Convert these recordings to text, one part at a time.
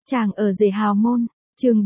Chàng ở rể hào môn, chương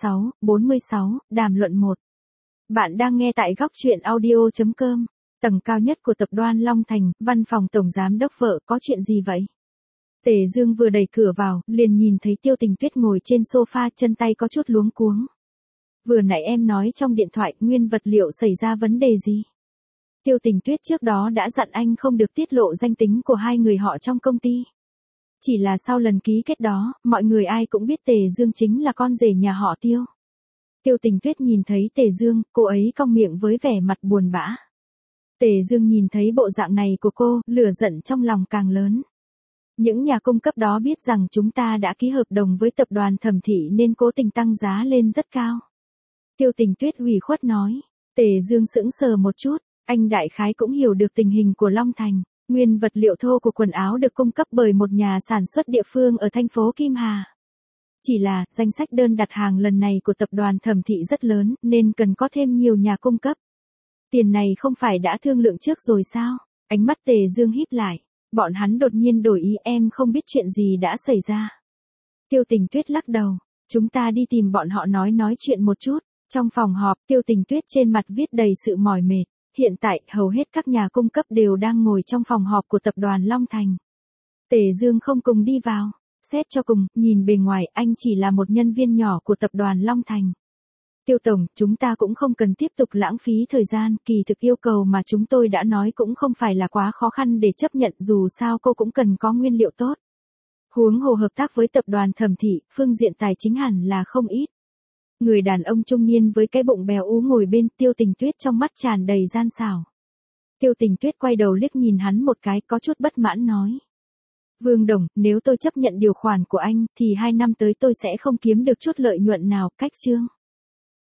46, đàm luận 1. Bạn đang nghe tại góc truyện audio.com. Tầng cao nhất của tập đoàn Long Thành, văn phòng tổng giám đốc vợ, có chuyện gì vậy? Tề Dương vừa đẩy cửa vào, liền nhìn thấy Tiêu Tình Tuyết ngồi trên sofa, chân tay có chút luống cuống. Vừa nãy em nói trong điện thoại nguyên vật liệu xảy ra vấn đề gì? Tiêu Tình Tuyết trước đó đã dặn anh không được tiết lộ danh tính của hai người họ trong công ty. Chỉ là sau lần ký kết đó, mọi người ai cũng biết Tề Dương chính là con rể nhà họ Tiêu. Tiêu Tình Tuyết nhìn thấy Tề Dương, cô ấy cong miệng với vẻ mặt buồn bã. Tề Dương nhìn thấy bộ dạng này của cô, lửa giận trong lòng càng lớn. Những nhà cung cấp đó biết rằng chúng ta đã ký hợp đồng với tập đoàn Thẩm Thị nên cố tình tăng giá lên rất cao. Tiêu Tình Tuyết ủy khuất nói. Tề Dương sững sờ một chút, anh đại khái cũng hiểu được tình hình của Long Thành. Nguyên vật liệu thô của quần áo được cung cấp bởi một nhà sản xuất địa phương ở thành phố Kim Hà. Chỉ là, danh sách đơn đặt hàng lần này của tập đoàn Thẩm Thị rất lớn, nên cần có thêm nhiều nhà cung cấp. Tiền này không phải đã thương lượng trước rồi sao? Ánh mắt Tề Dương híp lại. Bọn hắn đột nhiên đổi ý, em không biết chuyện gì đã xảy ra. Tiêu Tình Tuyết lắc đầu. Chúng ta đi tìm bọn họ nói chuyện một chút. Trong phòng họp, Tiêu Tình Tuyết trên mặt viết đầy sự mỏi mệt. Hiện tại, hầu hết các nhà cung cấp đều đang ngồi trong phòng họp của tập đoàn Long Thành. Tề Dương không cùng đi vào. Xét cho cùng, nhìn bề ngoài, anh chỉ là một nhân viên nhỏ của tập đoàn Long Thành. Tiêu Tổng, chúng ta cũng không cần tiếp tục lãng phí thời gian, kỳ thực yêu cầu mà chúng tôi đã nói cũng không phải là quá khó khăn để chấp nhận, dù sao cô cũng cần có nguyên liệu tốt. Huống hồ hợp tác với tập đoàn Thẩm Thị, phương diện tài chính hẳn là không ít. Người đàn ông trung niên với cái bụng béo ú ngồi bên Tiêu Tình Tuyết trong mắt tràn đầy gian xảo. Tiêu Tình Tuyết quay đầu liếc nhìn hắn một cái, có chút bất mãn nói. Vương Đồng, nếu tôi chấp nhận điều khoản của anh, thì 2 năm tới tôi sẽ không kiếm được chút lợi nhuận nào, cách chương.